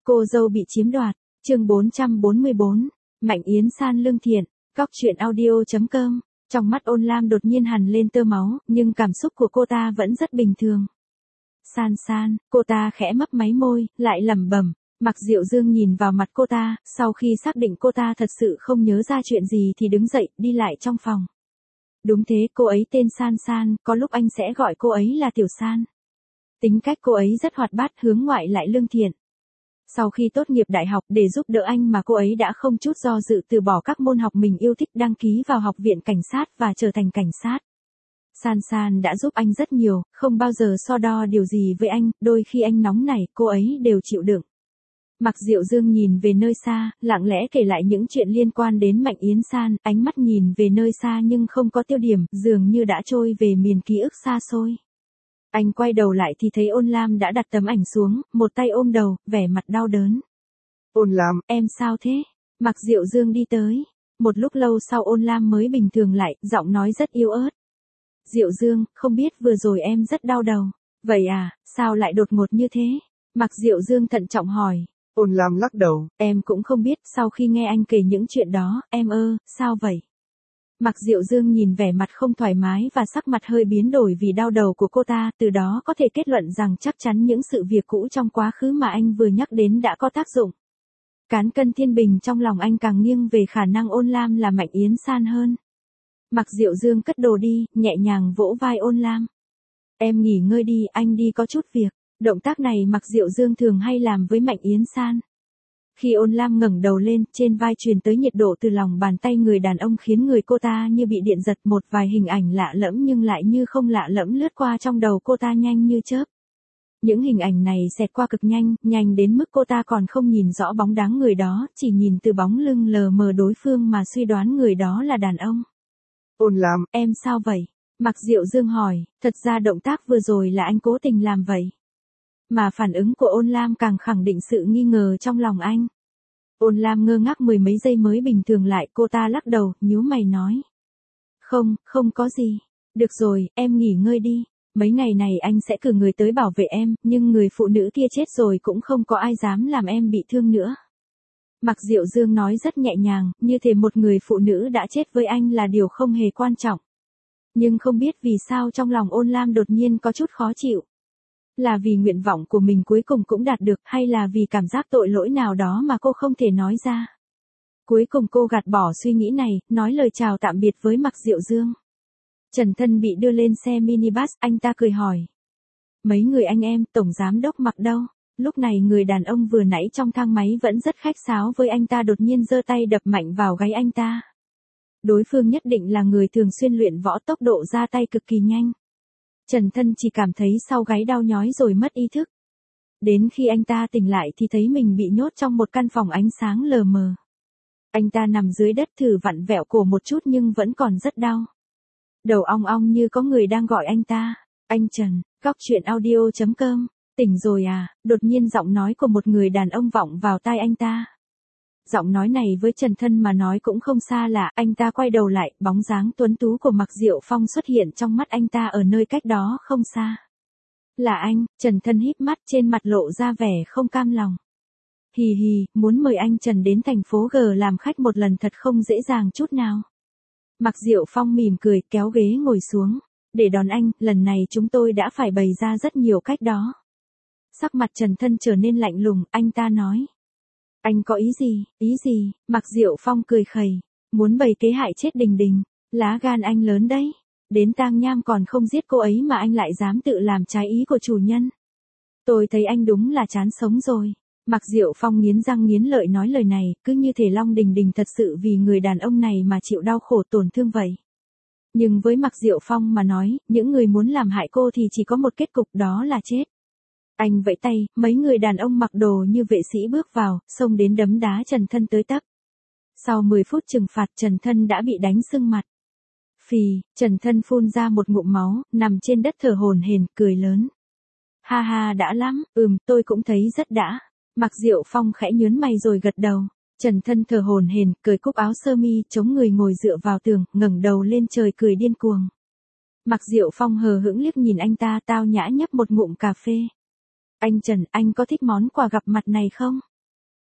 Cô dâu bị chiếm đoạt, chương 444, Mạnh Yến San lương thiện, Góc truyện audio.com. Trong mắt Ôn Lam đột nhiên hằn lên tơ máu, nhưng cảm xúc của cô ta vẫn rất bình thường. San San, cô ta khẽ mấp máy môi, lại lẩm bẩm. Mạc Diệu Dương nhìn vào mặt cô ta, sau khi xác định cô ta thật sự không nhớ ra chuyện gì thì đứng dậy, đi lại trong phòng. Đúng thế, cô ấy tên San San, có lúc anh sẽ gọi cô ấy là Tiểu San. Tính cách cô ấy rất hoạt bát, hướng ngoại lại lương thiện. Sau khi tốt nghiệp đại học để giúp đỡ anh mà cô ấy đã không chút do dự từ bỏ các môn học mình yêu thích, đăng ký vào học viện cảnh sát và trở thành cảnh sát. San San đã giúp anh rất nhiều, không bao giờ so đo điều gì với anh, đôi khi anh nóng nảy, cô ấy đều chịu đựng. Mạc Diệu Dương nhìn về nơi xa, lặng lẽ kể lại những chuyện liên quan đến Mạnh Yến San, ánh mắt nhìn về nơi xa nhưng không có tiêu điểm, dường như đã trôi về miền ký ức xa xôi. Anh quay đầu lại thì thấy Ôn Lam đã đặt tấm ảnh xuống, một tay ôm đầu, vẻ mặt đau đớn. Ôn Lam, em sao thế? Mạc Diệu Dương đi tới. Một lúc lâu sau Ôn Lam mới bình thường lại, giọng nói rất yếu ớt. Diệu Dương, không biết vừa rồi em rất đau đầu. Vậy à, sao lại đột ngột như thế? Mạc Diệu Dương thận trọng hỏi. Ôn Lam lắc đầu. Em cũng không biết, sau khi nghe anh kể những chuyện đó, em sao vậy? Mạc Diệu Dương nhìn vẻ mặt không thoải mái và sắc mặt hơi biến đổi vì đau đầu của cô ta, từ đó có thể kết luận rằng chắc chắn những sự việc cũ trong quá khứ mà anh vừa nhắc đến đã có tác dụng. Cán cân thiên bình trong lòng anh càng nghiêng về khả năng Ôn Lam là Mạnh Yến San hơn. Mạc Diệu Dương cất đồ đi, nhẹ nhàng vỗ vai Ôn Lam. Em nghỉ ngơi đi, anh đi có chút việc. Động tác này Mạc Diệu Dương thường hay làm với Mạnh Yến San. Khi Ôn Lam ngẩng đầu lên, trên vai truyền tới nhiệt độ từ lòng bàn tay người đàn ông khiến người cô ta như bị điện giật, một vài hình ảnh lạ lẫm nhưng lại như không lạ lẫm lướt qua trong đầu cô ta nhanh như chớp. Những hình ảnh này xẹt qua cực nhanh, nhanh đến mức cô ta còn không nhìn rõ bóng dáng người đó, chỉ nhìn từ bóng lưng lờ mờ đối phương mà suy đoán người đó là đàn ông. Ôn Lam, em sao vậy? Mạc Diệu Dương hỏi, thật ra động tác vừa rồi là anh cố tình làm vậy. Mà phản ứng của Ôn Lam càng khẳng định sự nghi ngờ trong lòng anh. Ôn Lam ngơ ngác mười mấy giây mới bình thường lại, cô ta lắc đầu, nhíu mày nói. Không có gì. Được rồi, em nghỉ ngơi đi. Mấy ngày này anh sẽ cử người tới bảo vệ em, nhưng người phụ nữ kia chết rồi cũng không có ai dám làm em bị thương nữa. Mạc Diệu Dương nói rất nhẹ nhàng, như thể một người phụ nữ đã chết với anh là điều không hề quan trọng. Nhưng không biết vì sao trong lòng Ôn Lam đột nhiên có chút khó chịu. Là vì nguyện vọng của mình cuối cùng cũng đạt được, hay là vì cảm giác tội lỗi nào đó mà cô không thể nói ra. Cuối cùng cô gạt bỏ suy nghĩ này, nói lời chào tạm biệt với Mạc Diệu Dương. Trần Thân bị đưa lên xe minibus, anh ta cười hỏi. Mấy người anh em, tổng giám đốc Mạc đâu? Lúc này người đàn ông vừa nãy trong thang máy vẫn rất khách sáo với anh ta đột nhiên giơ tay đập mạnh vào gáy anh ta. Đối phương nhất định là người thường xuyên luyện võ, tốc độ ra tay cực kỳ nhanh. Trần Thân chỉ cảm thấy sau gáy đau nhói rồi mất ý thức. Đến khi anh ta tỉnh lại thì thấy mình bị nhốt trong một căn phòng ánh sáng lờ mờ. Anh ta nằm dưới đất thử vặn vẹo cổ một chút nhưng vẫn còn rất đau. Đầu ong ong như có người đang gọi anh ta. Anh Trần, Góc truyện audio.com. Tỉnh rồi à? Đột nhiên giọng nói của một người đàn ông vọng vào tai anh ta. Giọng nói này với Trần Thân mà nói cũng không xa lạ, anh ta quay đầu lại, bóng dáng tuấn tú của Mạc Diệu Phong xuất hiện trong mắt anh ta ở nơi cách đó không xa. Là anh, Trần Thân híp mắt, trên mặt lộ ra vẻ không cam lòng. Hì hì, muốn mời anh Trần đến thành phố G làm khách một lần thật không dễ dàng chút nào. Mạc Diệu Phong mỉm cười, kéo ghế ngồi xuống. Để đón anh, lần này chúng tôi đã phải bày ra rất nhiều cách đó. Sắc mặt Trần Thân trở nên lạnh lùng, anh ta nói. Anh có ý gì? Mạc Diệu Phong cười khẩy. Muốn bày kế hại chết Đình Đình. Lá gan anh lớn đấy. Đến tang nham còn không giết cô ấy mà anh lại dám tự làm trái ý của chủ nhân. Tôi thấy anh đúng là chán sống rồi. Mạc Diệu Phong nghiến răng nghiến lợi nói lời này, cứ như thể Long Đình Đình thật sự vì người đàn ông này mà chịu đau khổ tổn thương vậy. Nhưng với Mạc Diệu Phong mà nói, những người muốn làm hại cô thì chỉ có một kết cục, đó là chết. Anh vẫy tay, mấy người đàn ông mặc đồ như vệ sĩ bước vào, xông đến đấm đá Trần Thân tới tấp. Sau 10 phút trừng phạt, Trần Thân đã bị đánh sưng mặt. Phì, Trần Thân phun ra một ngụm máu, nằm trên đất thở hổn hển, cười lớn. Ha ha, đã lắm, tôi cũng thấy rất đã. Mạc Diệu Phong khẽ nhớn mày rồi gật đầu. Trần Thân thở hổn hển, cởi cúc áo sơ mi, chống người ngồi dựa vào tường, ngẩng đầu lên trời cười điên cuồng. Mạc Diệu Phong hờ hững liếc nhìn anh ta, tao nhã nhấp một ngụm cà phê. Anh Trần, anh có thích món quà gặp mặt này không?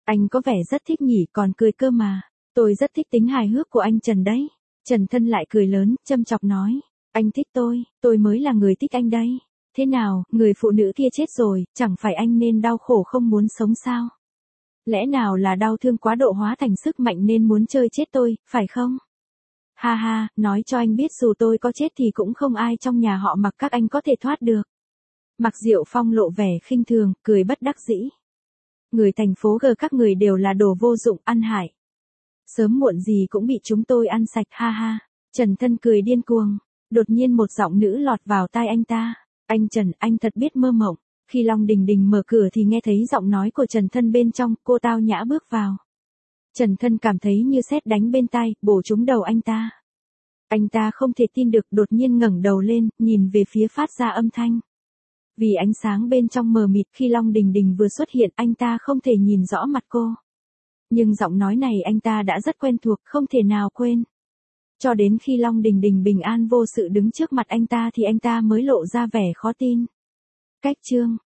Anh có vẻ rất thích nhỉ, còn cười cơ mà. Tôi rất thích tính hài hước của anh Trần đấy. Trần Thân lại cười lớn, châm chọc nói. Anh thích tôi mới là người thích anh đây. Thế nào, người phụ nữ kia chết rồi, chẳng phải anh nên đau khổ không muốn sống sao? Lẽ nào là đau thương quá độ hóa thành sức mạnh nên muốn chơi chết tôi, phải không? Ha ha, nói cho anh biết dù tôi có chết thì cũng không ai trong nhà họ Mặc các anh có thể thoát được. Mạc Diệu Phong lộ vẻ khinh thường, cười bất đắc dĩ. Người thành phố G các người đều là đồ vô dụng, ăn hại. Sớm muộn gì cũng bị chúng tôi ăn sạch, ha ha. Trần Thân cười điên cuồng. Đột nhiên một giọng nữ lọt vào tai anh ta. Anh Trần, anh thật biết mơ mộng. Khi Long Đình Đình mở cửa thì nghe thấy giọng nói của Trần Thân bên trong, cô tao nhã bước vào. Trần Thân cảm thấy như sét đánh bên tai, bổ trúng đầu anh ta. Anh ta không thể tin được, đột nhiên ngẩng đầu lên, nhìn về phía phát ra âm thanh. Vì ánh sáng bên trong mờ mịt, khi Long Đình Đình vừa xuất hiện, anh ta không thể nhìn rõ mặt cô. Nhưng giọng nói này anh ta đã rất quen thuộc, không thể nào quên. Cho đến khi Long Đình Đình bình an vô sự đứng trước mặt anh ta thì anh ta mới lộ ra vẻ khó tin. Cách chương